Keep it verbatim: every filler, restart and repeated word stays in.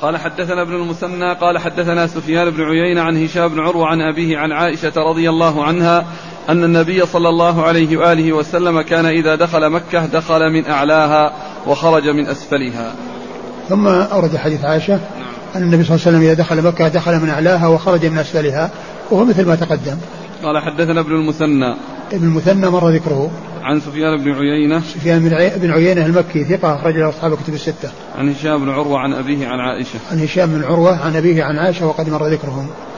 قال حدثنا ابن المثنى قال حدثنا سفيان بن عيينة عن هشام بن عروة عن أبيه عن عائشة رضي الله عنها أن النبي صلى الله عليه وآله وسلم كان إذا دخل مكة دخل من أعلاها وخرج من أسفلها. ثم أورد حديث عائشة أن النبي صلى الله عليه وسلم إذا دخل مكة دخل من أعلاها وخرج من أسفلها، وهو مثل ما تقدم. قال حدثنا ابن المثنى ابن المثنى مر ذكره. عن سفيان بن عيينة سفيان بن عيينة المكي ثقة أخرج له أصحاب كتب الستة. عن هشام بن عروة عن أبيه عن عائشة. عن هشام بن عروة عن أبيه عن عائشة وقد مر ذكرهم.